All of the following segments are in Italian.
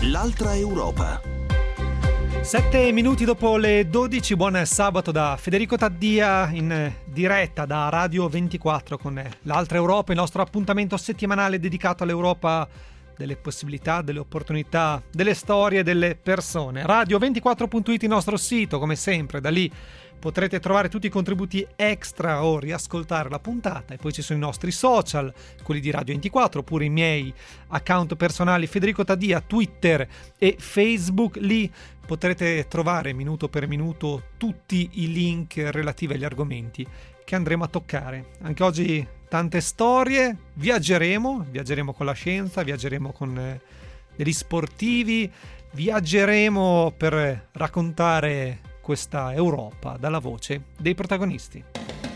L'altra Europa. 7 minuti dopo le 12, buon sabato da Federico Taddia in diretta da Radio 24 con l'Altra Europa, il nostro appuntamento settimanale dedicato all'Europa delle possibilità, delle opportunità, delle storie, delle persone. Radio24.it, il nostro sito, come sempre, da lì potrete trovare tutti i contributi extra o riascoltare la puntata, e poi ci sono i nostri social, quelli di Radio 24, oppure i miei account personali Federico Taddia, Twitter e Facebook. Lì potrete trovare minuto per minuto tutti i link relativi agli argomenti che andremo a toccare. Anche oggi tante storie, viaggeremo con la scienza, viaggeremo con degli sportivi, viaggeremo per raccontare questa Europa dalla voce dei protagonisti.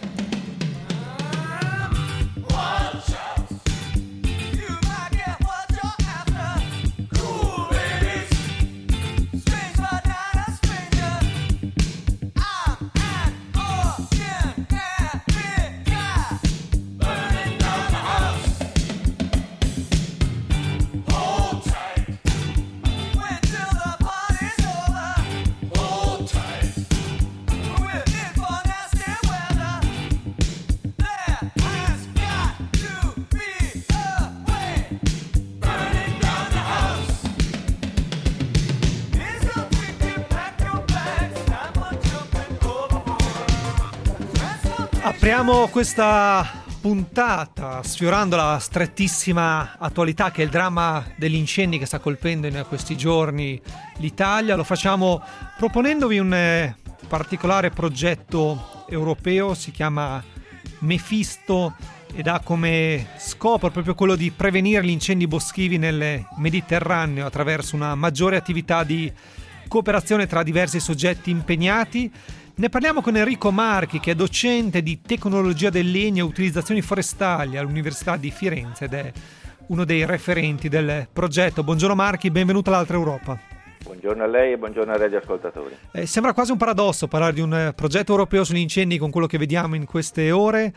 Apriamo questa puntata sfiorando la strettissima attualità che è il dramma degli incendi che sta colpendo in questi giorni l'Italia. Lo facciamo proponendovi un particolare progetto europeo, si chiama Mefisto ed ha come scopo proprio quello di prevenire gli incendi boschivi nel Mediterraneo attraverso una maggiore attività di cooperazione tra diversi soggetti impegnati. Ne parliamo con Enrico Marchi, che è docente di tecnologia del legno e utilizzazioni forestali all'Università di Firenze ed è uno dei referenti del progetto. Buongiorno Marchi, benvenuto all'Altra Europa. Buongiorno a lei e buongiorno ai radioascoltatori. Sembra quasi un paradosso parlare di un progetto europeo sugli incendi con quello che vediamo in queste ore,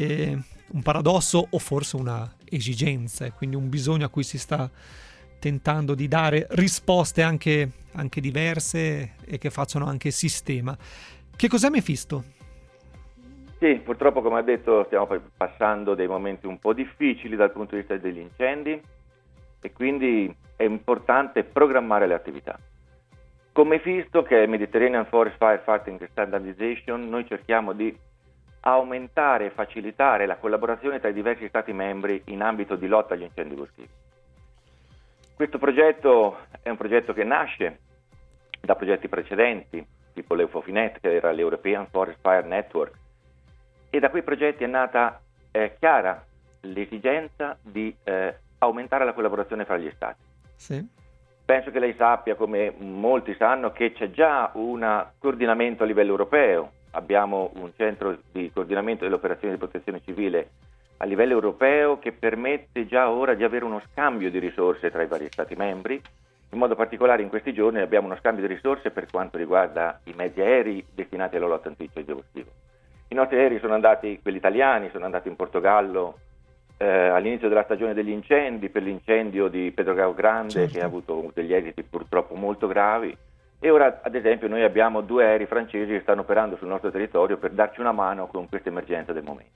un paradosso o forse una esigenza, quindi un bisogno a cui si sta tentando di dare risposte anche diverse e che facciano anche sistema. Che cos'è Mefisto? Sì, purtroppo, come ha detto, stiamo passando dei momenti un po' difficili dal punto di vista degli incendi e quindi è importante programmare le attività. Con Mefisto, che è Mediterranean Forest Firefighting Standardization, noi cerchiamo di aumentare e facilitare la collaborazione tra i diversi Stati membri in ambito di lotta agli incendi boschivi. Questo progetto è un progetto che nasce da progetti precedenti, tipo l'Eufofinet, che era l'European Forest Fire Network, e da quei progetti è nata chiara l'esigenza di aumentare la collaborazione fra gli Stati. Sì. Penso che lei sappia, come molti sanno, che c'è già un coordinamento a livello europeo. Abbiamo un centro di coordinamento delle operazioni di protezione civile a livello europeo che permette già ora di avere uno scambio di risorse tra i vari Stati membri. In modo particolare in questi giorni abbiamo uno scambio di risorse per quanto riguarda i mezzi aerei destinati alla lotta antincendio boschivo. I nostri aerei quelli italiani, sono andati in Portogallo all'inizio della stagione degli incendi per l'incendio di Pedrógão Grande, certo, che ha avuto degli esiti purtroppo molto gravi, e ora ad esempio noi abbiamo 2 aerei francesi che stanno operando sul nostro territorio per darci una mano con questa emergenza del momento.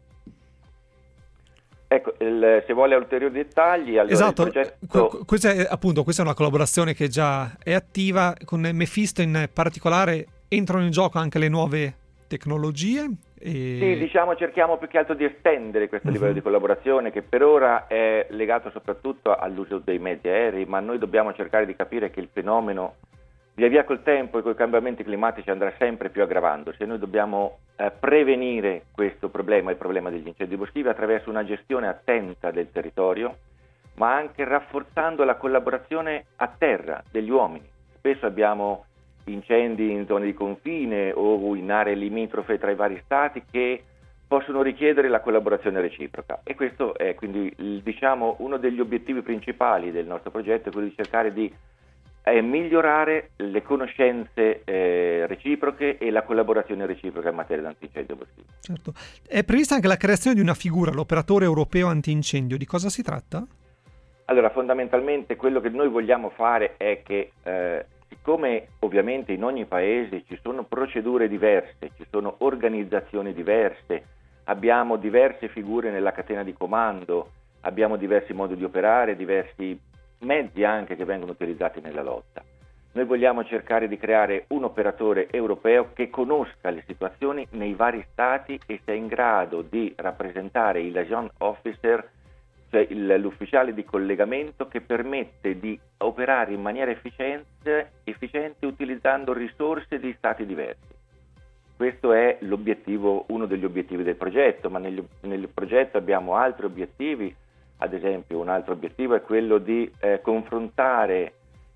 Ecco, se vuole ulteriori dettagli, allora esatto, il progetto... questa è una collaborazione che già è attiva. Con Mefisto in particolare entrano in gioco anche le nuove tecnologie? Sì, diciamo cerchiamo più che altro di estendere questo livello di collaborazione, che per ora è legato soprattutto all'uso dei mezzi aerei, ma noi dobbiamo cercare di capire che il fenomeno via via col tempo e con i cambiamenti climatici andrà sempre più aggravandosi e noi dobbiamo prevenire questo problema, il problema degli incendi boschivi, attraverso una gestione attenta del territorio, ma anche rafforzando la collaborazione a terra degli uomini. Spesso abbiamo incendi in zone di confine o in aree limitrofe tra i vari stati che possono richiedere la collaborazione reciproca, e questo è quindi diciamo uno degli obiettivi principali del nostro progetto, è quello di cercare di migliorare le conoscenze reciproche e la collaborazione reciproca in materia di antincendio boschivo. Certo. È prevista anche la creazione di una figura, l'operatore europeo antincendio. Di cosa si tratta? Allora, fondamentalmente quello che noi vogliamo fare è che, siccome ovviamente in ogni paese ci sono procedure diverse, ci sono organizzazioni diverse, abbiamo diverse figure nella catena di comando, abbiamo diversi modi di operare, diversi mezzi anche che vengono utilizzati nella lotta. Noi vogliamo cercare di creare un operatore europeo che conosca le situazioni nei vari stati e sia in grado di rappresentare il liaison officer, cioè l'ufficiale di collegamento che permette di operare in maniera efficiente utilizzando risorse di stati diversi. Questo è l'obiettivo, uno degli obiettivi del progetto, ma nel progetto abbiamo altri obiettivi. Ad esempio, un altro obiettivo è quello di confrontare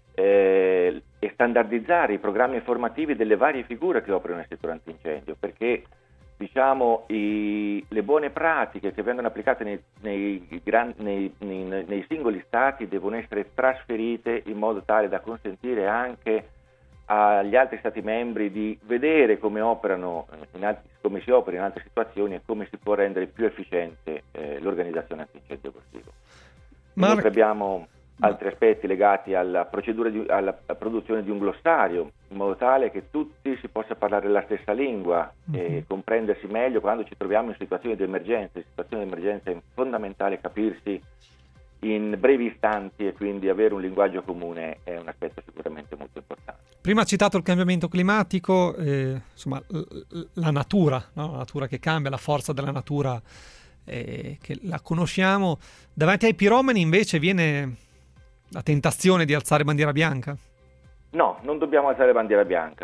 e standardizzare i programmi formativi delle varie figure che operano nel settore antincendio, perché diciamo le buone pratiche che vengono applicate nei singoli stati devono essere trasferite in modo tale da consentire anche agli altri stati membri di vedere come operano, come si opera in altre situazioni e come si può rendere più efficiente l'organizzazione antincendio boschivo. Inoltre abbiamo altri aspetti legati alla procedura alla produzione di un glossario, in modo tale che tutti si possa parlare la stessa lingua e comprendersi meglio quando ci troviamo in situazioni di emergenza. In situazioni di emergenza è fondamentale capirsi in brevi istanti e quindi avere un linguaggio comune è un aspetto sicuramente molto importante. Prima ha citato il cambiamento climatico, insomma la natura, no? La natura che cambia, la forza della natura che la conosciamo. Davanti ai piromani invece viene la tentazione di alzare bandiera bianca? No, non dobbiamo alzare bandiera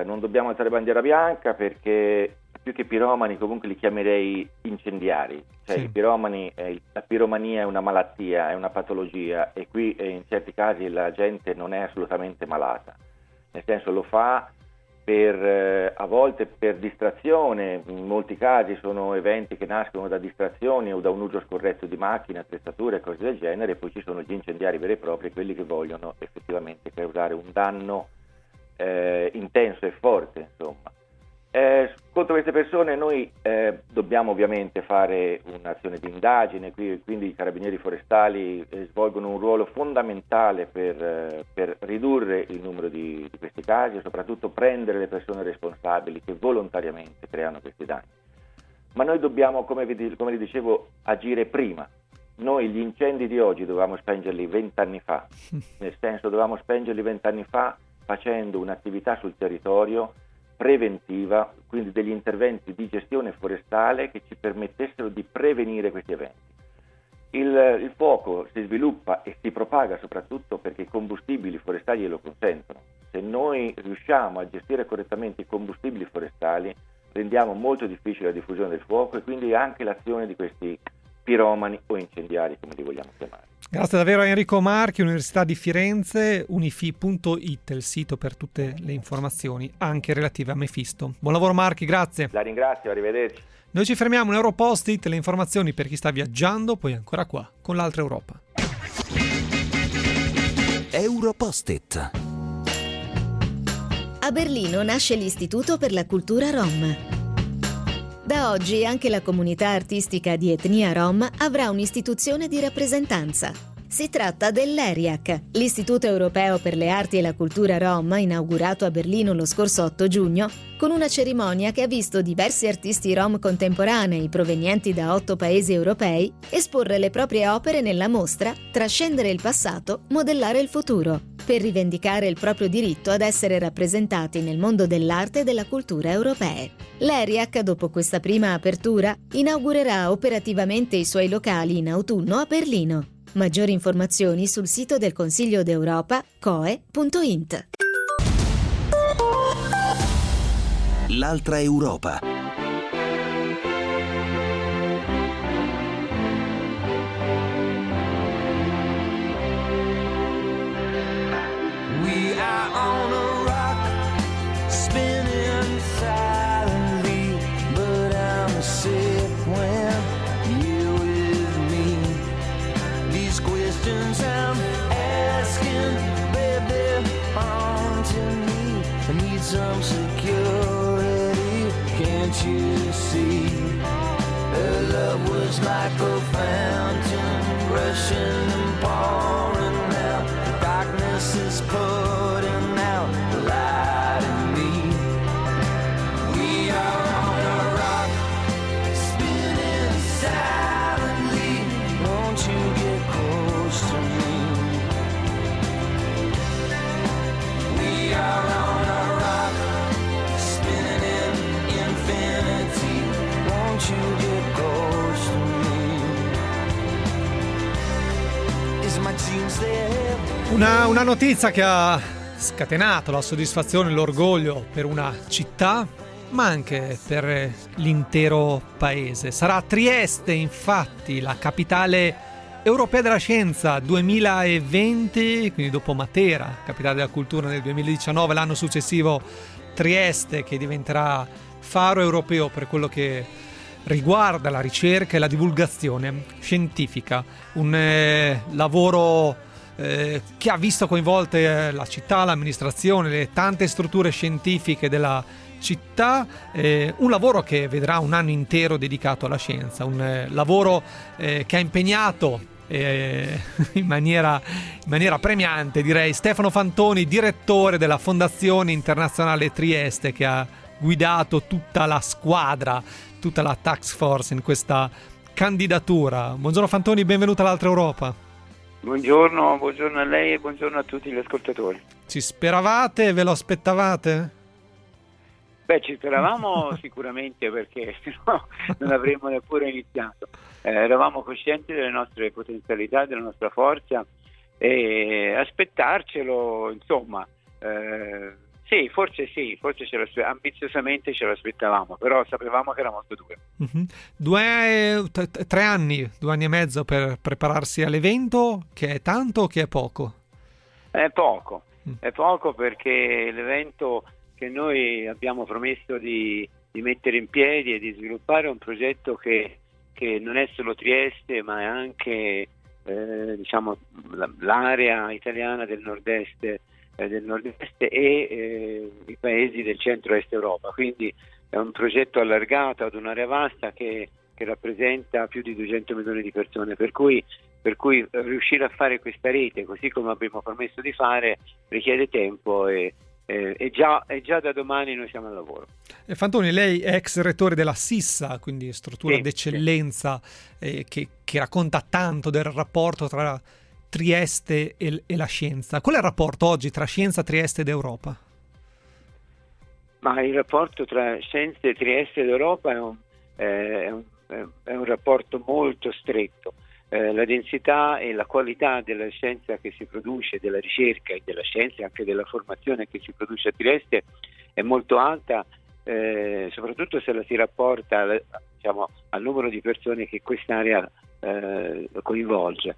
bianca, perché più che piromani comunque li chiamerei incendiari. Cioè, i piromani, la piromania è una malattia, è una patologia, e qui in certi casi la gente non è assolutamente malata, nel senso lo fa a volte per distrazione. In molti casi sono eventi che nascono da distrazioni o da un uso scorretto di macchine, attrezzature e cose del genere, e poi ci sono gli incendiari veri e propri, quelli che vogliono effettivamente causare un danno intenso e forte, insomma. Contro queste persone noi dobbiamo ovviamente fare un'azione di indagine, quindi i carabinieri forestali svolgono un ruolo fondamentale per ridurre il numero di questi casi e soprattutto prendere le persone responsabili che volontariamente creano questi danni. Ma noi dobbiamo, come vi dicevo, agire prima. Noi gli incendi di oggi dovevamo spengerli 20 anni fa, nel senso dovevamo spengerli 20 anni fa facendo un'attività sul territorio preventiva, quindi degli interventi di gestione forestale che ci permettessero di prevenire questi eventi. Il fuoco si sviluppa e si propaga soprattutto perché i combustibili forestali lo consentono. Se noi riusciamo a gestire correttamente i combustibili forestali, rendiamo molto difficile la diffusione del fuoco e quindi anche l'azione di questi piromani o incendiari, come li vogliamo chiamare. Grazie davvero a Enrico Marchi, Università di Firenze, unifi.it, il sito per tutte le informazioni, anche relative a Mephisto. Buon lavoro Marchi, grazie. La ringrazio, arrivederci. Noi ci fermiamo in Europost-it, le informazioni per chi sta viaggiando, poi ancora qua, con l'altra Europa. Europost-it. A Berlino nasce l'Istituto per la Cultura Rom. Da oggi anche la comunità artistica di etnia Rom avrà un'istituzione di rappresentanza. Si tratta dell'ERIAC, l'Istituto Europeo per le Arti e la Cultura Rom, inaugurato a Berlino lo scorso 8 giugno, con una cerimonia che ha visto diversi artisti rom contemporanei provenienti da 8 paesi europei esporre le proprie opere nella mostra Trascendere il passato, modellare il futuro, per rivendicare il proprio diritto ad essere rappresentati nel mondo dell'arte e della cultura europee. L'ERIAC, dopo questa prima apertura, inaugurerà operativamente i suoi locali in autunno a Berlino. Maggiori informazioni sul sito del Consiglio d'Europa coe.int. L'altra Europa. We are on a rock, spinning silently, but I'm safe when you're with me. These questions I'm asking, baby, haunting me. I need some security, can't you see? Her love was like a fountain, rushing and pouring. seems they have. Una notizia che ha scatenato la soddisfazione e l'orgoglio per una città, ma anche per l'intero paese. Sarà Trieste, infatti, la capitale europea della scienza 2020, quindi dopo Matera, capitale della cultura nel 2019, l'anno successivo Trieste, che diventerà faro europeo per quello che riguarda la ricerca e la divulgazione scientifica. Un lavoro che ha visto coinvolte la città, l'amministrazione, le tante strutture scientifiche della città, un lavoro che vedrà un anno intero dedicato alla scienza, un lavoro che ha impegnato in maniera premiante, direi, Stefano Fantoni, direttore della Fondazione Internazionale Trieste, che ha guidato tutta la squadra, tutta la task force in questa candidatura. Buongiorno Fantoni, benvenuto all'Altra Europa. Buongiorno a lei e buongiorno a tutti gli ascoltatori. Ci speravate? Ve lo aspettavate? Beh, ci speravamo sicuramente, perché sennò non avremmo neppure iniziato. Eravamo coscienti delle nostre potenzialità, della nostra forza, e aspettarcelo, insomma, forse ambiziosamente ce l'aspettavamo, però sapevamo che era molto duro. 3 anni, 2 anni e mezzo per prepararsi all'evento, che è tanto o che è poco? È poco perché l'evento che noi abbiamo promesso di mettere in piedi e di sviluppare è un progetto che non è solo Trieste, ma è anche l'area italiana del nord-est e i paesi del centro-est Europa. Quindi è un progetto allargato ad un'area vasta che rappresenta più di 200 milioni di persone, per cui riuscire a fare questa rete, così come abbiamo promesso di fare, richiede tempo e già da domani noi siamo al lavoro. Fantoni, lei è ex rettore della SISSA, quindi struttura d'eccellenza, che racconta tanto del rapporto tra Trieste e la scienza. Qual è il rapporto oggi tra scienza, Trieste ed Europa? Ma il rapporto tra scienze, Trieste ed Europa è un rapporto molto stretto. La densità e la qualità della scienza che si produce, della ricerca e della scienza e anche della formazione che si produce a Trieste è molto alta, soprattutto se la si rapporta al numero di persone che quest'area coinvolge.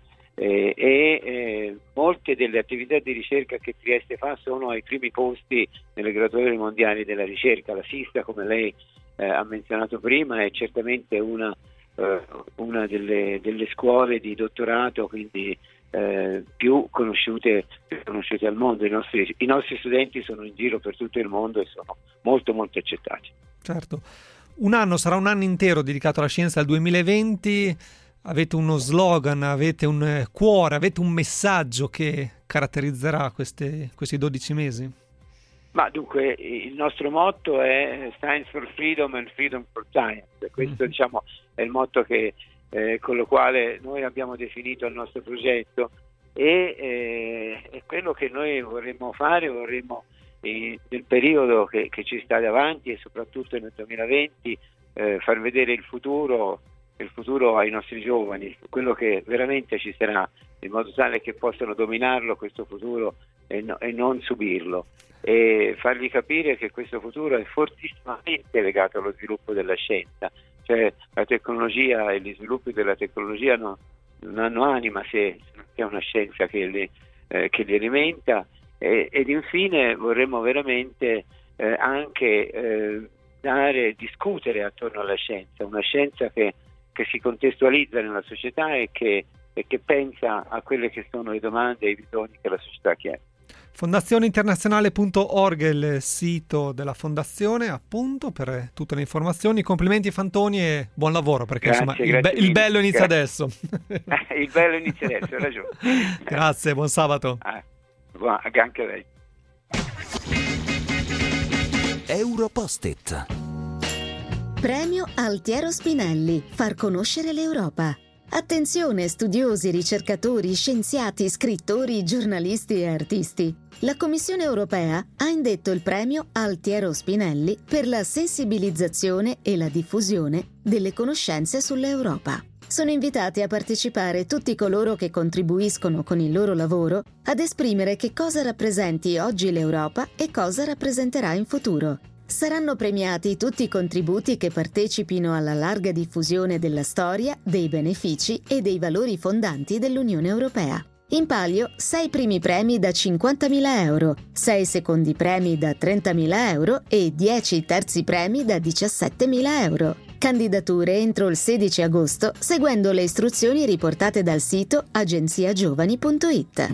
Molte delle attività di ricerca che Trieste fa sono ai primi posti nelle graduatorie mondiali della ricerca. La SISSA, come lei ha menzionato prima, è certamente una delle scuole di dottorato, quindi più conosciute al mondo. I nostri studenti sono in giro per tutto il mondo e sono molto molto accettati. Certo. Sarà un anno intero dedicato alla scienza, al 2020. Avete uno slogan, avete un cuore, avete un messaggio che caratterizzerà questi 12 mesi? Ma dunque, il nostro motto è Science for Freedom and Freedom for Science. Questo è il motto con lo quale noi abbiamo definito il nostro progetto, e è quello che noi vorremmo fare, nel periodo che ci sta davanti e soprattutto nel 2020 far vedere il futuro ai nostri giovani, quello che veramente ci sarà, in modo tale che possano dominarlo questo futuro e non subirlo, e fargli capire che questo futuro è fortissimamente legato allo sviluppo della scienza. Cioè, la tecnologia e gli sviluppi della tecnologia non hanno anima se non c'è una scienza che li alimenta, ed infine vorremmo veramente anche discutere attorno alla scienza, una scienza che si contestualizza nella società e che pensa a quelle che sono le domande e i bisogni che la società chiede. Fondazioneinternazionale.org è il sito della fondazione, appunto, per tutte le informazioni. Complimenti Fantoni e buon lavoro, perché il bello inizia adesso. Il bello inizia adesso, hai ragione. Grazie, buon sabato. Anche a lei. Europost-it. Premio Altiero Spinelli. Far conoscere l'Europa. Attenzione studiosi, ricercatori, scienziati, scrittori, giornalisti e artisti. La Commissione europea ha indetto il premio Altiero Spinelli per la sensibilizzazione e la diffusione delle conoscenze sull'Europa. Sono invitati a partecipare tutti coloro che contribuiscono con il loro lavoro ad esprimere che cosa rappresenti oggi l'Europa e cosa rappresenterà in futuro. Saranno premiati tutti i contributi che partecipino alla larga diffusione della storia, dei benefici e dei valori fondanti dell'Unione Europea. In palio 6 primi premi da 50.000 euro, 6 secondi premi da 30.000 euro e 10 terzi premi da 17.000 euro. Candidature entro il 16 agosto seguendo le istruzioni riportate dal sito agenziagiovani.it.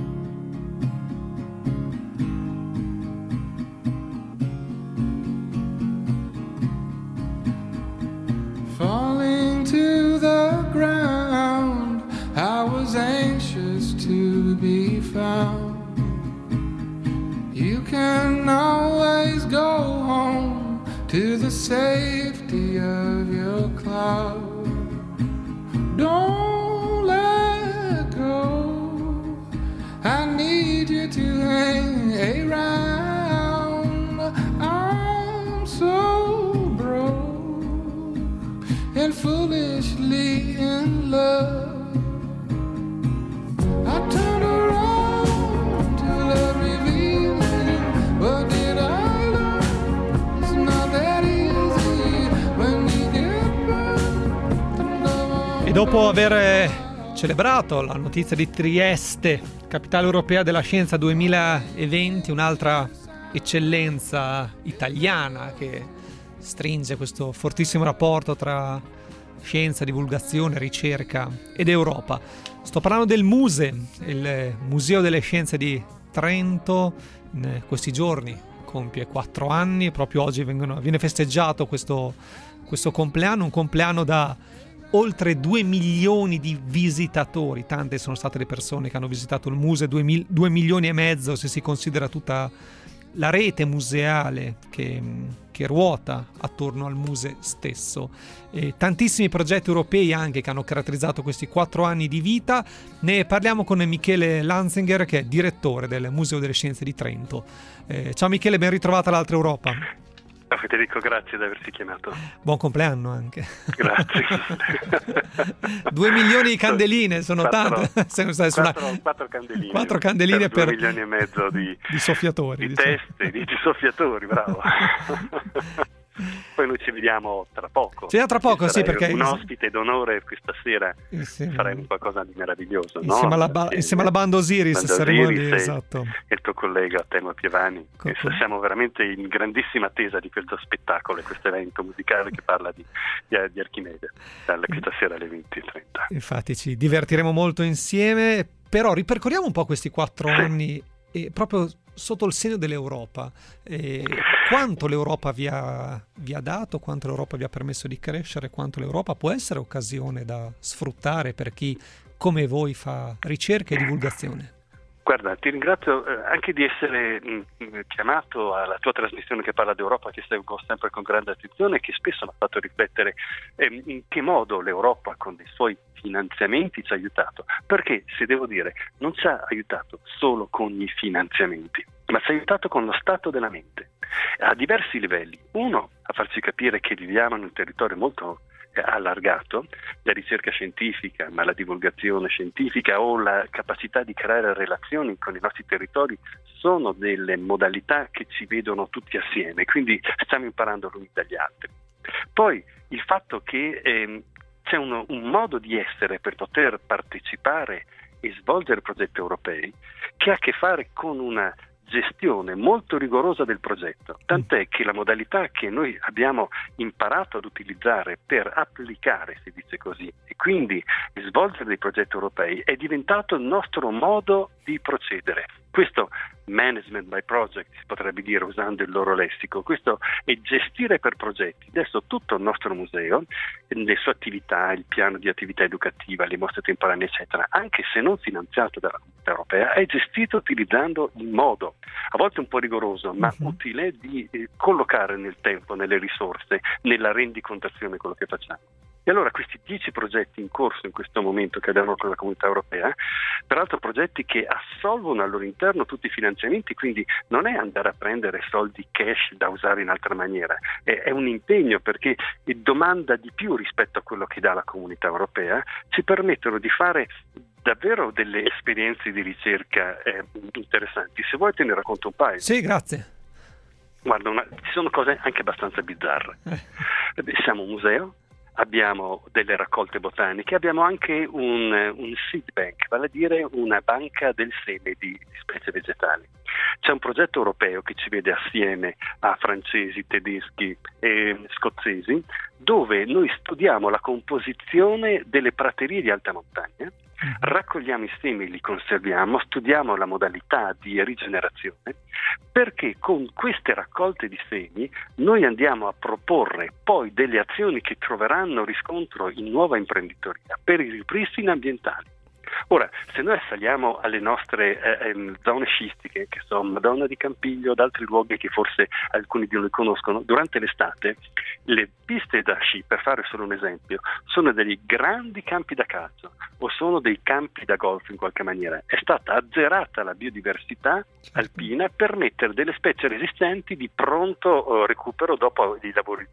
Falling to the ground, I was anxious to be found. You can always go home to the safety of your cloud. Don't let go, I need you to hang around. I'm so broke and foolishly in love. I turned around to love revealing. What did I learn? It's not that easy when you get burned. E dopo aver celebrato la notizia di Trieste, capitale europea della scienza 2020, un'altra eccellenza italiana che stringe questo fortissimo rapporto tra scienza, divulgazione, ricerca ed Europa. Sto parlando del MUSE, il Museo delle Scienze di Trento. In questi giorni compie 4 anni, proprio oggi viene festeggiato questo compleanno, un compleanno da oltre 2 milioni di visitatori. Tante sono state le persone che hanno visitato il MUSE, 2 milioni e mezzo se si considera tutta la rete museale che ruota attorno al MUSE stesso. E tantissimi progetti europei anche che hanno caratterizzato questi 4 anni di vita. Ne parliamo con Michele Lanzinger, che è direttore del Museo delle Scienze di Trento. Ciao Michele, ben ritrovata all'Altra Europa. Ciao Federico, grazie di averci chiamato. Buon compleanno anche. Grazie. 2 milioni di candeline, sono tante. 4 candeline. 4 candeline per 2 milioni e mezzo di soffiatori. Di teste, di soffiatori, bravo. Poi noi ci vediamo tra poco. Ci vediamo tra poco, sì, perché un ospite d'onore questa sera faremo qualcosa di meraviglioso, no? Insieme alla banda Osiris saremo lì, esatto. E il tuo collega Temo Pievani. Siamo veramente in grandissima attesa di questo spettacolo e questo evento musicale che parla di Archimede, questa sera alle 20:30. Infatti ci divertiremo molto insieme, però ripercorriamo un po' questi 4 anni e proprio sotto il segno dell'Europa. Quanto l'Europa vi ha dato, quanto l'Europa vi ha permesso di crescere, quanto l'Europa può essere occasione da sfruttare per chi come voi fa ricerca e divulgazione. Guarda, ti ringrazio anche di essere chiamato alla tua trasmissione che parla d'Europa, che seguo sempre con grande attenzione e che spesso mi ha fatto riflettere in che modo l'Europa con i suoi finanziamenti ci ha aiutato. Perché, se devo dire, non ci ha aiutato solo con i finanziamenti, ma ci ha aiutato con lo stato della mente, a diversi livelli. Uno, a farci capire che viviamo in un territorio molto allargato, la ricerca scientifica, ma la divulgazione scientifica o la capacità di creare relazioni con i nostri territori sono delle modalità che ci vedono tutti assieme, quindi stiamo imparando l'uni dagli altri. Poi il fatto che c'è un modo di essere per poter partecipare e svolgere progetti europei che ha a che fare con una gestione molto rigorosa del progetto, tant'è che la modalità che noi abbiamo imparato ad utilizzare per applicare, si dice così, e quindi svolgere dei progetti europei è diventato il nostro modo di procedere. Questo management by project si potrebbe dire usando il loro lessico, questo è gestire per progetti. Adesso tutto il nostro museo, le sue attività, il piano di attività educativa, le mostre temporanee eccetera, anche se non finanziato dalla Comunità Europea, è gestito utilizzando il modo, a volte un po' rigoroso, ma utile di collocare nel tempo, nelle risorse, nella rendicontazione quello che facciamo. E allora questi 10 progetti in corso in questo momento che abbiamo con la Comunità Europea, peraltro progetti che assolvono al loro interno tutti i finanziamenti, quindi non è andare a prendere soldi cash da usare in altra maniera, è un impegno perché domanda di più rispetto a quello che dà la Comunità Europea, ci permettono di fare davvero delle esperienze di ricerca interessanti. Se vuoi te ne racconto un paio. Sì, grazie. Guarda, ci sono cose anche abbastanza bizzarre. Siamo un museo, abbiamo delle raccolte botaniche, abbiamo anche un seed bank, vale a dire una banca del seme di specie vegetali. C'è un progetto europeo che ci vede assieme a francesi, tedeschi e scozzesi, dove noi studiamo la composizione delle praterie di alta montagna, raccogliamo i semi, li conserviamo, studiamo la modalità di rigenerazione, perché con queste raccolte di semi noi andiamo a proporre poi delle azioni che troveranno riscontro in nuova imprenditoria per i ripristini ambientali. Ora, se noi assaliamo alle nostre zone scistiche, che sono Madonna di Campiglio, ad altri luoghi che forse alcuni di noi conoscono, durante l'estate le piste da sci, per fare solo un esempio, sono degli grandi campi da calcio o sono dei campi da golf in qualche maniera. È stata azzerata la biodiversità alpina per mettere delle specie resistenti di pronto recupero dopo i lavori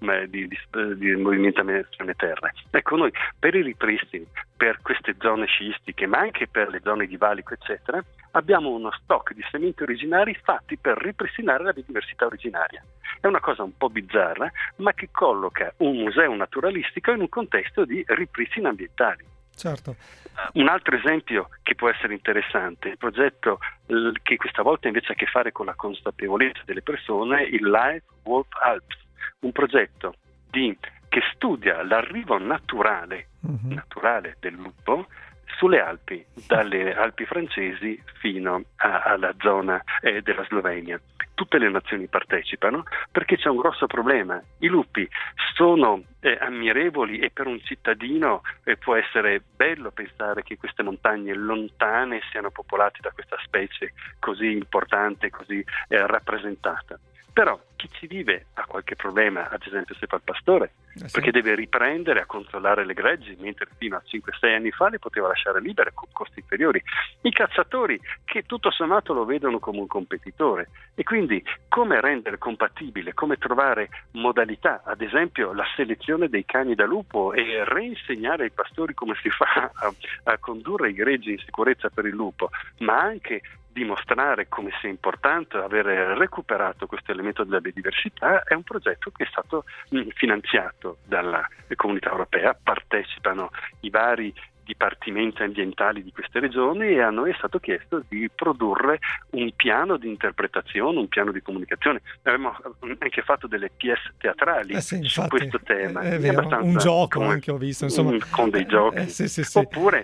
di movimentazione terra. Ecco, noi per i ripristini, per queste zone sciistiche, ma anche per le zone di valico, eccetera, abbiamo uno stock di sementi originari fatti per ripristinare la biodiversità originaria. È una cosa un po' bizzarra, ma che colloca un museo naturalistico in un contesto di ripristini ambientali. Certo. Un altro esempio che può essere interessante, il progetto che questa volta invece ha a che fare con la consapevolezza delle persone, il Life Wolf Alps, un progetto che studia l'arrivo naturale del lupo sulle Alpi, dalle Alpi francesi fino alla zona della Slovenia. Tutte le nazioni partecipano perché c'è un grosso problema. I lupi sono ammirevoli e per un cittadino può essere bello pensare che queste montagne lontane siano popolate da questa specie così importante, così rappresentata. Però chi ci vive ha qualche problema, ad esempio se fa il pastore, perché deve riprendere a controllare le greggi, mentre fino a 5-6 anni fa le poteva lasciare libere con costi inferiori. I cacciatori che tutto sommato lo vedono come un competitore, e quindi come rendere compatibile, come trovare modalità, ad esempio la selezione dei cani da lupo e reinsegnare ai pastori come si fa a condurre i greggi in sicurezza per il lupo, ma anche dimostrare come sia importante avere recuperato questo elemento della biodiversità, è un progetto che è stato finanziato dalla Comunità Europea. Partecipano i vari dipartimenti ambientali di queste regioni e a noi è stato chiesto di produrre un piano di interpretazione, un piano di comunicazione. Abbiamo anche fatto delle pièce teatrali su questo tema. È vero, un gioco anche ho visto, insomma. Con dei giochi. Sì. Oppure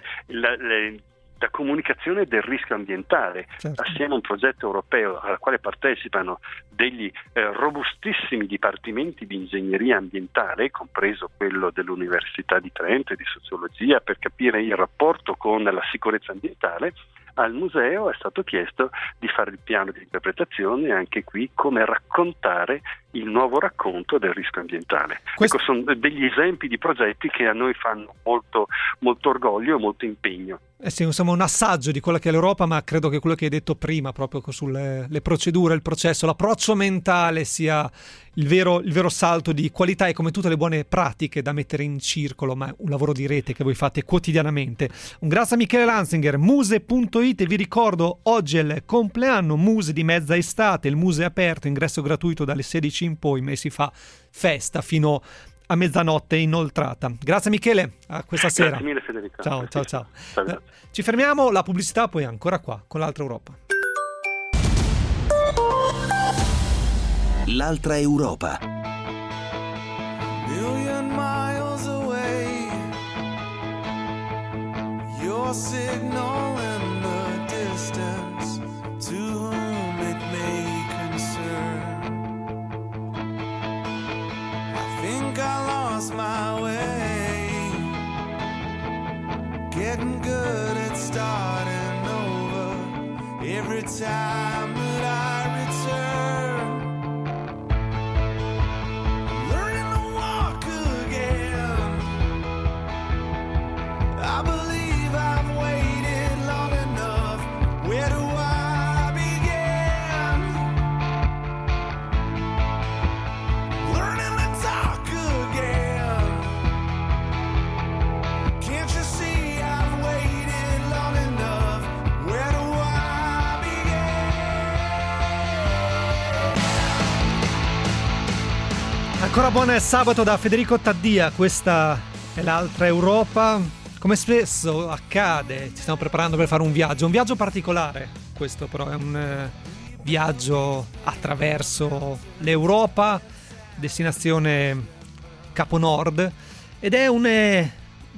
la comunicazione del rischio ambientale, certo, assieme a un progetto europeo al quale partecipano degli robustissimi dipartimenti di ingegneria ambientale, compreso quello dell'Università di Trento e di sociologia, per capire il rapporto con la sicurezza ambientale. Al museo è stato chiesto di fare il piano di interpretazione, anche qui come raccontare il nuovo racconto del rischio ambientale. Ecco, sono degli esempi di progetti che a noi fanno molto, molto orgoglio e molto impegno. Sì, insomma un assaggio di quella che è l'Europa, ma credo che quello che hai detto prima, proprio sulle le procedure, il processo, l'approccio mentale sia il vero salto di qualità, e come tutte le buone pratiche da mettere in circolo, ma è un lavoro di rete che voi fate quotidianamente. Un grazie a Michele Lanzinger, muse.it, e vi ricordo oggi è il compleanno Muse di mezza estate, il Muse è aperto, ingresso gratuito dalle 16 in poi, ma si fa festa fino a mezzanotte inoltrata. Grazie Michele, a questa sera. Grazie mille Federico. Ciao. Ci fermiamo, la pubblicità, poi ancora qua con l'altra Europa. L'altra Europa. Million miles away, your signal in the distance, to whom it may concern. I think I lost my way, getting good at starting over every time that I return. Learning to walk again, Ancora buon sabato da Federico Taddia, questa è l'altra Europa. Come spesso accade, ci stiamo preparando per fare un viaggio particolare. Questo però è un viaggio attraverso l'Europa, destinazione Capo Nord, ed è un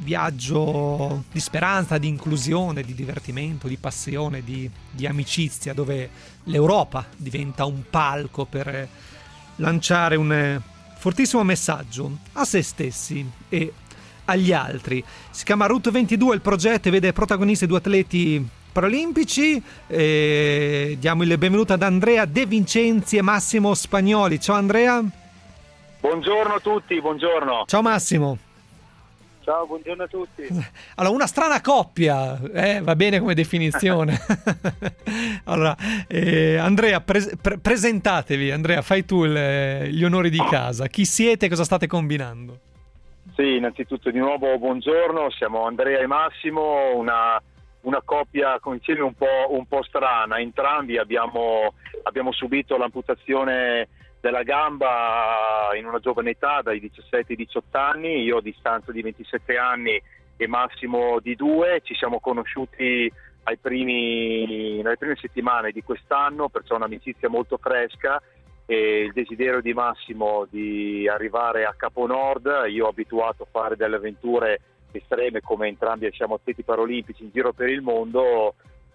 viaggio di speranza, di inclusione, di divertimento, di passione, di amicizia, dove l'Europa diventa un palco per lanciare un fortissimo messaggio a se stessi e agli altri. Si chiama Route 22 il progetto e vede protagonisti 2 atleti paralimpici. Diamo il benvenuto ad Andrea De Vincenzi e Massimo Spagnoli. Ciao Andrea. Buongiorno a tutti, buongiorno. Ciao Massimo. Ciao, buongiorno a tutti. Allora, una strana coppia, va bene come definizione. Allora, Andrea, presentatevi. Andrea, fai tu gli onori di casa. Chi siete e cosa state combinando? Sì, innanzitutto di nuovo buongiorno, siamo Andrea e Massimo, una coppia con insieme un po' strana. Entrambi abbiamo subito l'amputazione della gamba in una giovane età, dai 17 ai 18 anni, io a distanza di 27 anni e Massimo di 2, ci siamo conosciuti nelle prime settimane di quest'anno, perciò un'amicizia molto fresca e il desiderio di Massimo di arrivare a Capo Nord. Io abituato a fare delle avventure estreme, come entrambi siamo atleti paralimpici in giro per il mondo,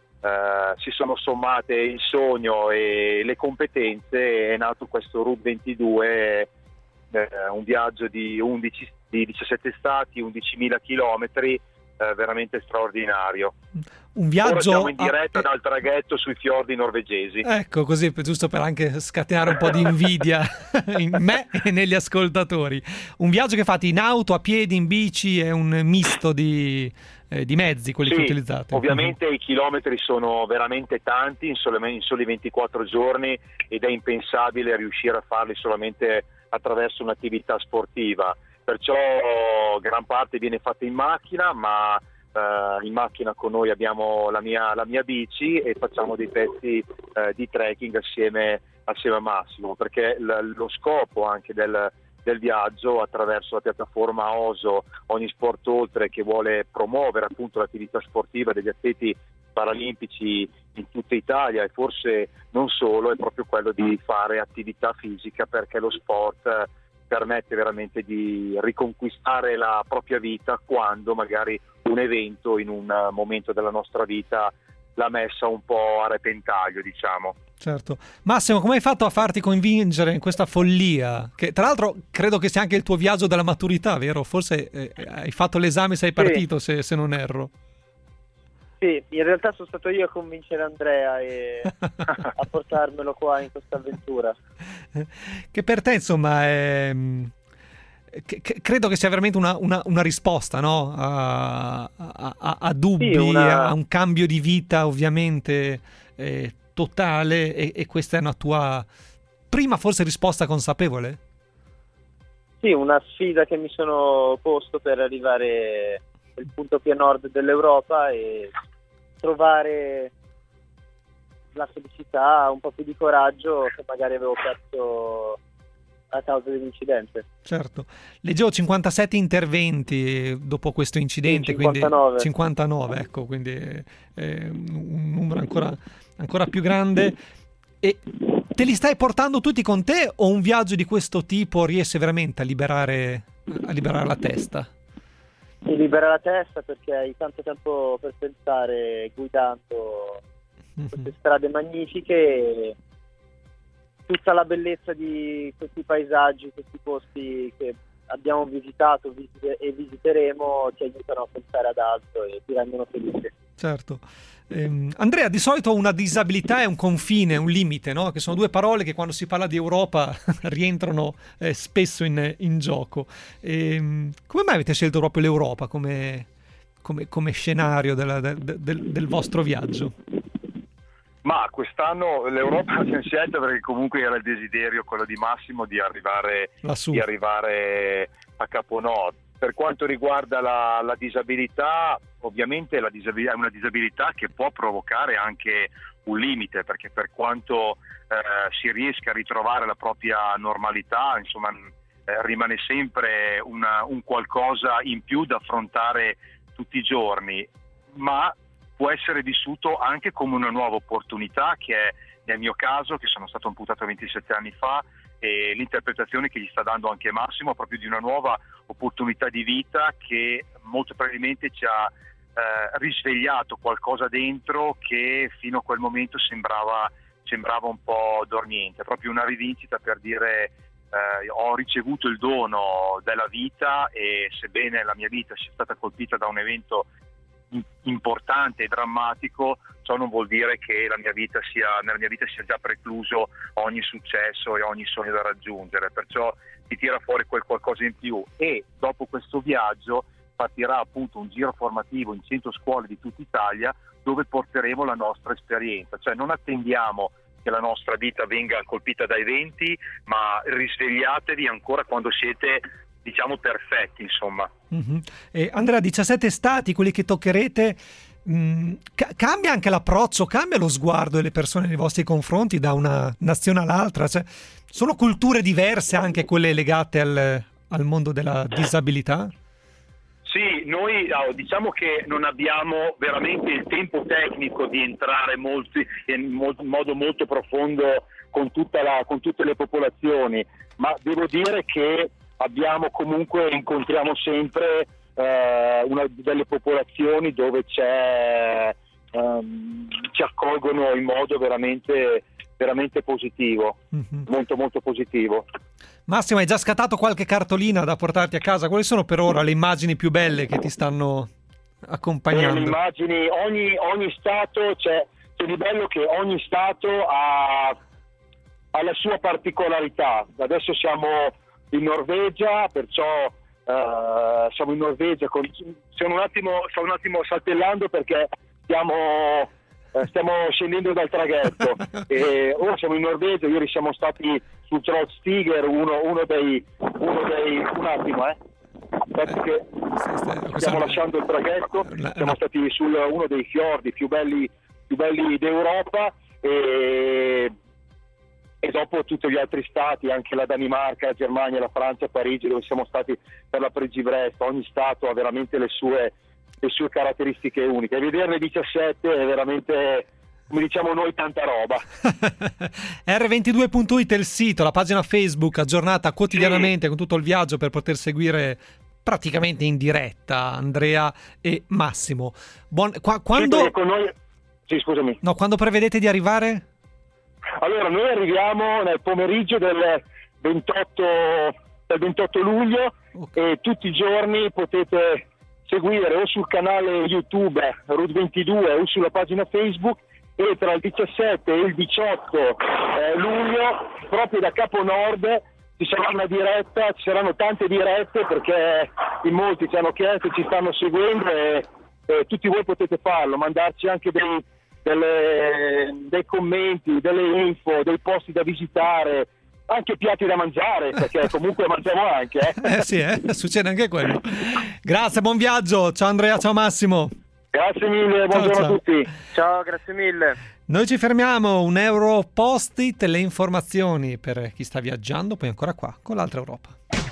si sono sommate il sogno e le competenze, è nato questo Route 22, un viaggio di 17 stati, 11.000 chilometri, veramente straordinario. Un viaggio. Ora siamo in diretta dal traghetto sui fiordi norvegesi. Ecco, così giusto per anche scatenare un po' di invidia in me e negli ascoltatori. Un viaggio che fate in auto, a piedi, in bici, è un misto di mezzi, quelli che utilizzate. Ovviamente i chilometri sono veramente tanti in soli 24 giorni ed è impensabile riuscire a farli solamente attraverso un'attività sportiva. Perciò gran parte viene fatta in macchina, ma in macchina con noi abbiamo la mia bici e facciamo dei pezzi di trekking assieme a Massimo, perché lo scopo anche del viaggio, attraverso la piattaforma OSO Ogni Sport Oltre, che vuole promuovere appunto l'attività sportiva degli atleti paralimpici in tutta Italia e forse non solo, è proprio quello di fare attività fisica, perché lo sport permette veramente di riconquistare la propria vita quando magari un evento in un momento della nostra vita l'ha messa un po' a repentaglio, diciamo. Certo. Massimo, come hai fatto a farti convincere in questa follia? Che tra l'altro credo che sia anche il tuo viaggio della maturità, vero? Forse hai fatto l'esame, sei partito, se non erro. Sì, in realtà sono stato io a convincere Andrea a portarmelo qua in questa avventura. Che per te, insomma, credo che sia veramente una risposta, no? A dubbi, sì, a un cambio di vita ovviamente totale, e questa è una tua prima forse risposta consapevole? Sì, una sfida che mi sono posto per arrivare al punto più a nord dell'Europa e trovare la felicità, un po' più di coraggio che magari avevo perso a causa dell'incidente. Certo. Leggevo 57 interventi dopo questo incidente, sì, 59. Quindi 59, ecco, quindi un numero ancora più grande. E te li stai portando tutti con te, o un viaggio di questo tipo riesce veramente a liberare la testa? Mi libera la testa perché hai tanto tempo per pensare guidando queste strade magnifiche e tutta la bellezza di questi paesaggi, questi posti che abbiamo visitato e visiteremo ti aiutano a pensare ad altro e ti rendono felice. Certo. Andrea, di solito una disabilità è un confine, un limite, no? Che sono due parole che quando si parla di Europa rientrano spesso in gioco. Come mai avete scelto proprio l'Europa come scenario del vostro viaggio? Ma quest'anno l'Europa l'abbiamo scelta perché comunque era il desiderio, quello di Massimo, di arrivare a Capo Nord. Per quanto riguarda la disabilità, ovviamente la disabilità è una disabilità che può provocare anche un limite, perché per quanto si riesca a ritrovare la propria normalità, insomma, rimane sempre un qualcosa in più da affrontare tutti i giorni, ma può essere vissuto anche come una nuova opportunità, che è nel mio caso, che sono stato amputato 27 anni fa, e l'interpretazione che gli sta dando anche Massimo, proprio di una nuova opportunità di vita che molto probabilmente ci ha risvegliato qualcosa dentro che fino a quel momento sembrava un po' dormiente, proprio una rivincita per dire ho ricevuto il dono della vita, e sebbene la mia vita sia stata colpita da un evento importante e drammatico, ciò non vuol dire che nella mia vita sia già precluso ogni successo e ogni sogno da raggiungere, perciò ti tira fuori quel qualcosa in più. E dopo questo viaggio partirà appunto un giro formativo in 100 scuole di tutta Italia, dove porteremo la nostra esperienza, cioè non attendiamo che la nostra vita venga colpita da eventi, ma risvegliatevi ancora quando siete, diciamo, perfetti, insomma. Mm-hmm. Andrea, 17 stati, quelli che toccherete, cambia anche l'approccio, cambia lo sguardo delle persone nei vostri confronti da una nazione all'altra, cioè, sono culture diverse anche quelle legate al mondo della disabilità? Sì, noi diciamo che non abbiamo veramente il tempo tecnico di entrare in modo molto profondo con tutte le popolazioni, ma devo dire che incontriamo sempre una delle popolazioni dove ci accolgono in modo veramente positivo, molto molto positivo. Massimo, hai già scattato qualche cartolina da portarti a casa? Quali sono per ora le immagini più belle che ti stanno accompagnando? Le immagini, ogni stato, c'è di bello che ogni stato ha la sua particolarità. Adesso siamo in Norvegia, perciò siamo in Norvegia, stiamo un attimo saltellando perché stiamo scendendo dal traghetto e ora siamo in Norvegia. Ieri siamo stati sul Trollstiger, un attimo che stiamo lasciando il traghetto, siamo stati su uno dei fiordi più belli d'Europa, e dopo tutti gli altri stati, anche la Danimarca, la Germania, la Francia, Parigi, dove siamo stati per la Parigi-Brest. Ogni stato ha veramente le sue caratteristiche uniche, e vederne 17 è veramente, come diciamo noi, tanta roba. R22.it è il sito, la pagina Facebook aggiornata quotidianamente con tutto il viaggio per poter seguire praticamente in diretta Andrea e Massimo. Quando... Con noi... Sì, scusami. No, quando prevedete di arrivare? Allora, noi arriviamo nel pomeriggio del 28 luglio, okay. E tutti i giorni potete seguire o sul canale YouTube Route 22 o sulla pagina Facebook, e tra il 17 e il 18 luglio proprio da Capo Nord ci sarà una diretta, ci saranno tante dirette perché in molti ci hanno chiesto, ci stanno seguendo, e tutti voi potete farlo, mandarci anche dei commenti, delle info, dei posti da visitare, anche piatti da mangiare, perché comunque mangiamo anche. Sì, succede anche quello. Grazie, buon viaggio. Ciao Andrea, ciao Massimo. Grazie mille, buongiorno a tutti. Ciao, grazie mille. Noi ci fermiamo, un euro post-it, le informazioni per chi sta viaggiando, poi ancora qua con l'altra Europa.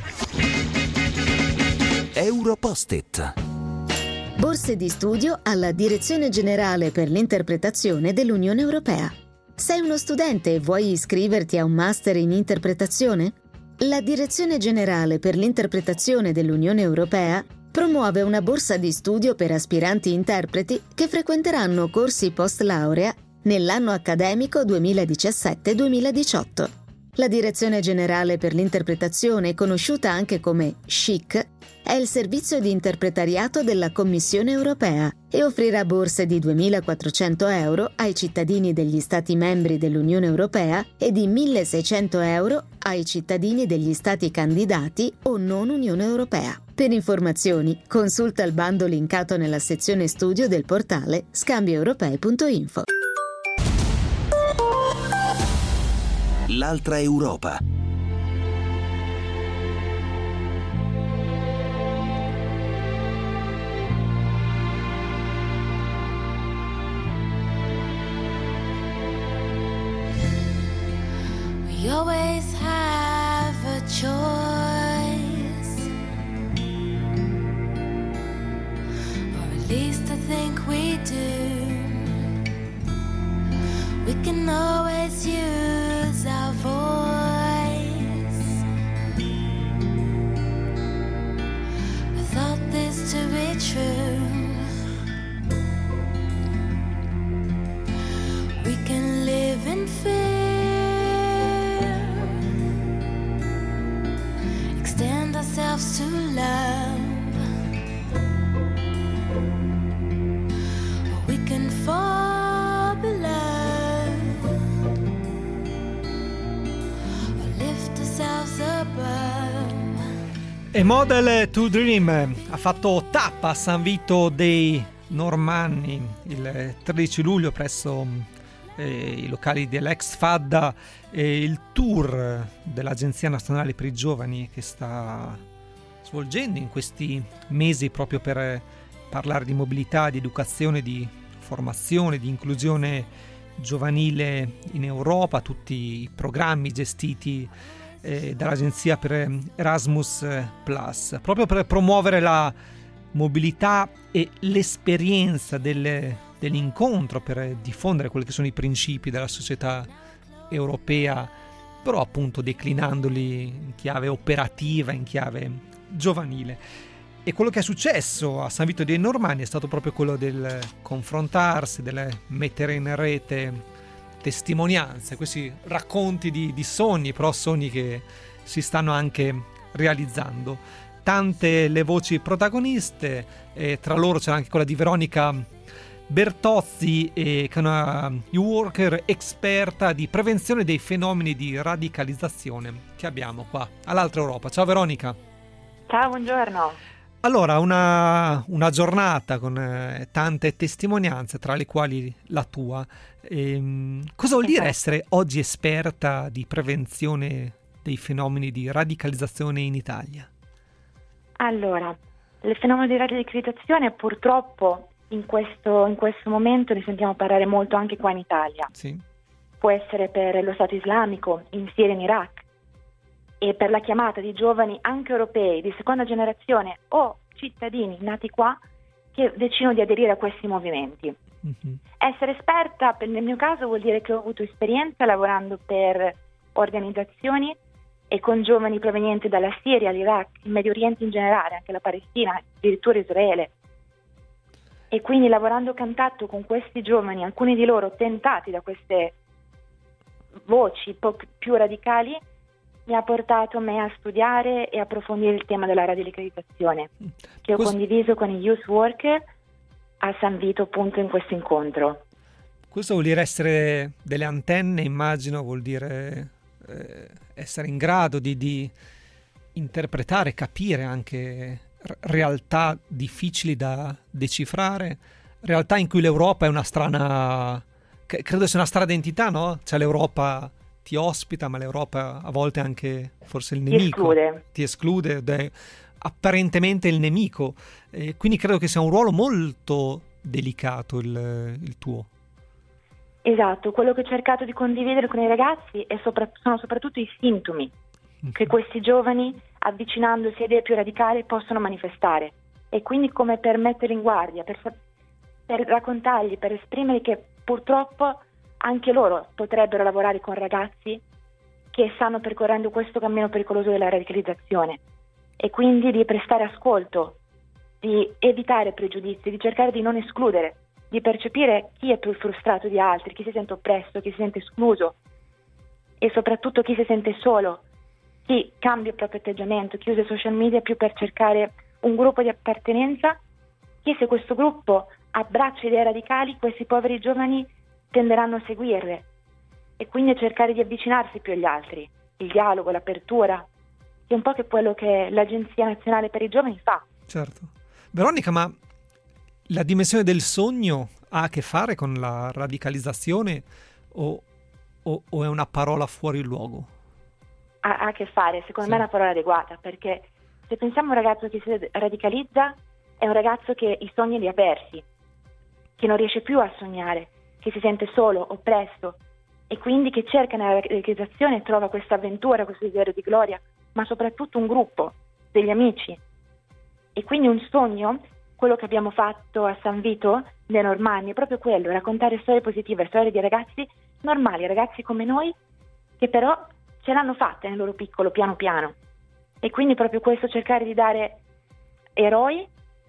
Euro post-it. Borse di studio alla Direzione Generale per l'Interpretazione dell'Unione Europea. Sei uno studente e vuoi iscriverti a un master in interpretazione? La Direzione Generale per l'Interpretazione dell'Unione Europea promuove una borsa di studio per aspiranti interpreti che frequenteranno corsi post laurea nell'anno accademico 2017-2018. La Direzione Generale per l'Interpretazione, conosciuta anche come SCIC, è il servizio di interpretariato della Commissione europea e offrirà borse di 2.400 euro ai cittadini degli Stati membri dell'Unione Europea e di 1.600 euro ai cittadini degli Stati candidati o non Unione Europea. Per informazioni, consulta il bando linkato nella sezione studio del portale scambioeuropei.info. L'altra Europa. We always have a choice. We can always use our voice. I thought this to be true. We can live in fear, extend ourselves to love, or we can fall below, or lift ourselves above. E Model to Dream ha fatto tappa a San Vito dei Normanni il 13 luglio presso i locali dell'ex Fadda, il tour dell'Agenzia Nazionale per i Giovani che sta svolgendo in questi mesi proprio per parlare di mobilità, di educazione, di formazione, di inclusione giovanile in Europa, tutti i programmi gestiti dall'Agenzia per Erasmus Plus, proprio per promuovere la mobilità e l'esperienza dell'incontro, per diffondere quelli che sono i principi della società europea, però appunto declinandoli in chiave operativa, in chiave giovanile. E quello che è successo a San Vito dei Normanni è stato proprio quello del confrontarsi, del mettere in rete testimonianze, questi racconti di sogni, però sogni che si stanno anche realizzando. Tante le voci protagoniste, e tra loro c'era anche quella di Veronica Bertozzi, che è una worker esperta di prevenzione dei fenomeni di radicalizzazione che abbiamo qua all'Altra Europa. Ciao Veronica. Ciao, buongiorno. Allora, una giornata con tante testimonianze, tra le quali la tua. Cosa vuol dire essere oggi esperta di prevenzione dei fenomeni di radicalizzazione in Italia? Allora, il fenomeno di radicalizzazione purtroppo in questo momento ne sentiamo parlare molto anche qua in Italia. Sì. Può essere per lo Stato islamico in Siria e in Iraq, e per la chiamata di giovani anche europei di seconda generazione o cittadini nati qua che decidono di aderire a questi movimenti. Mm-hmm. Essere esperta, nel mio caso, vuol dire che ho avuto esperienza lavorando per organizzazioni e con giovani provenienti dalla Siria, l'Iraq, il Medio Oriente in generale, anche la Palestina, addirittura Israele. E quindi lavorando a contatto con questi giovani, alcuni di loro tentati da queste voci più radicali, mi ha portato me a studiare e approfondire il tema della radicalizzazione, che ho condiviso con i youth worker a San Vito, appunto, in questo incontro. Questo vuol dire essere delle antenne, immagino, vuol dire essere in grado di interpretare, capire anche realtà difficili da decifrare, realtà in cui l'Europa è una strana, credo sia una strana entità, no? Cioè l'Europa ti ospita, ma l'Europa a volte anche forse il nemico. Ti esclude ed è apparentemente il nemico. Quindi credo che sia un ruolo molto delicato il tuo. Esatto, quello che ho cercato di condividere con i ragazzi sono soprattutto i sintomi che questi giovani, avvicinandosi a idee più radicali, possono manifestare, e quindi come per mettere in guardia, per raccontargli, per esprimere che purtroppo anche loro potrebbero lavorare con ragazzi che stanno percorrendo questo cammino pericoloso della radicalizzazione, e quindi di prestare ascolto, di evitare pregiudizi, di cercare di non escludere, di percepire chi è più frustrato di altri, chi si sente oppresso, chi si sente escluso, e soprattutto chi si sente solo, chi cambia il proprio atteggiamento, chi usa i social media più per cercare un gruppo di appartenenza, che se questo gruppo abbraccia idee radicali, questi poveri giovani tenderanno a seguirle, e quindi a cercare di avvicinarsi più agli altri. Il dialogo, l'apertura, che è un po' che quello che l'Agenzia Nazionale per i Giovani fa. Certo. Veronica, ma la dimensione del sogno ha a che fare con la radicalizzazione o è una parola fuori luogo? Ha a che fare, secondo me è una parola adeguata, perché se pensiamo a un ragazzo che si radicalizza, è un ragazzo che i sogni li ha persi, che non riesce più a sognare, che si sente solo, oppresso, e quindi che cerca nella radicalizzazione e trova questa avventura, questo desiderio di gloria, ma soprattutto un gruppo, degli amici. E quindi un sogno, quello che abbiamo fatto a San Vito dei Normanni, è proprio quello, raccontare storie positive, storie di ragazzi normali, ragazzi come noi, che però ce l'hanno fatta nel loro piccolo, piano piano. E quindi proprio questo, cercare di dare eroi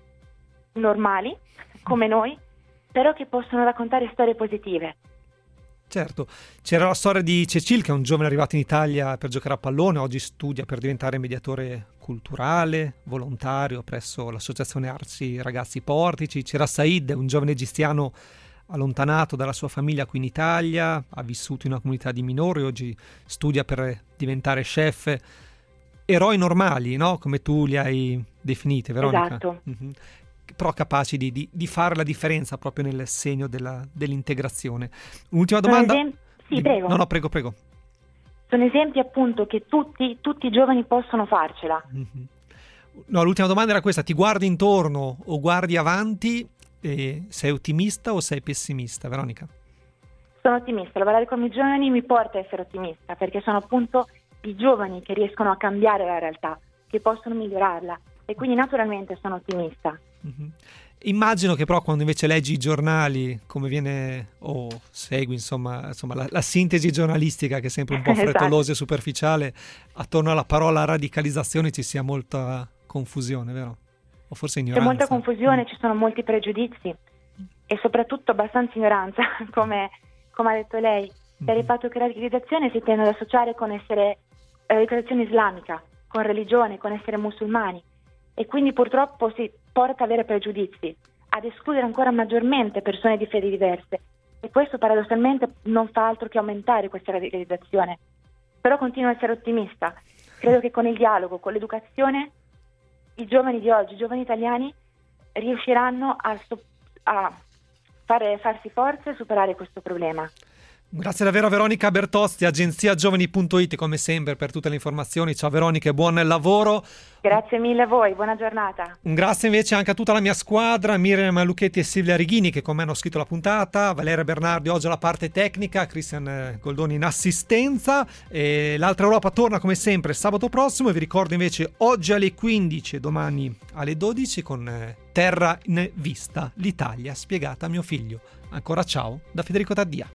normali come noi, però che possono raccontare storie positive. Certo, c'era la storia di Cecil, che è un giovane arrivato in Italia per giocare a pallone, oggi studia per diventare mediatore culturale, volontario presso l'associazione Arsi Ragazzi Portici. C'era Said, un giovane egiziano allontanato dalla sua famiglia qui in Italia, ha vissuto in una comunità di minori, oggi studia per diventare chef. Eroi normali, no? Come tu li hai definiti, Veronica. Esatto. Però capaci di fare la differenza proprio nel segno dell'integrazione. Un'ultima domanda? Sì, prego. No, prego. Sono esempi appunto che tutti i giovani possono farcela. No, l'ultima domanda era questa: ti guardi intorno o guardi avanti? E sei ottimista o sei pessimista, Veronica? Sono ottimista, lavorare con i giovani mi porta a essere ottimista, perché sono appunto i giovani che riescono a cambiare la realtà, che possono migliorarla, e quindi naturalmente sono ottimista. Immagino che però quando invece leggi i giornali, come viene o segui insomma la sintesi giornalistica, che è sempre un po' frettolosa e superficiale, attorno alla parola radicalizzazione ci sia molta confusione, vero? O forse ignoranza. C'è molta confusione, ci sono molti pregiudizi e soprattutto abbastanza ignoranza, come ha detto lei, per il fatto che radicalizzazione si tende ad associare con essere radicalizzazione islamica, con religione, con essere musulmani, e quindi purtroppo si porta ad avere pregiudizi, ad escludere ancora maggiormente persone di fedi diverse, e questo paradossalmente non fa altro che aumentare questa radicalizzazione. Però continuo a essere ottimista, credo che con il dialogo, con l'educazione, i giovani di oggi, i giovani italiani, riusciranno a farsi forza e superare questo problema. Grazie davvero a Veronica Bertozzi, agenziagiovani.it, come sempre, per tutte le informazioni. Ciao Veronica e buon lavoro. Grazie mille a voi, buona giornata. Un grazie invece anche a tutta la mia squadra, Miriam Lucchetti e Silvia Righini, che con me hanno scritto la puntata, Valeria Bernardi oggi alla parte tecnica, Cristian Goldoni in assistenza, e l'Altra Europa torna come sempre sabato prossimo, e vi ricordo invece oggi alle 15 e domani alle 12 con Terra in Vista, l'Italia spiegata a mio figlio. Ancora ciao da Federico Taddia.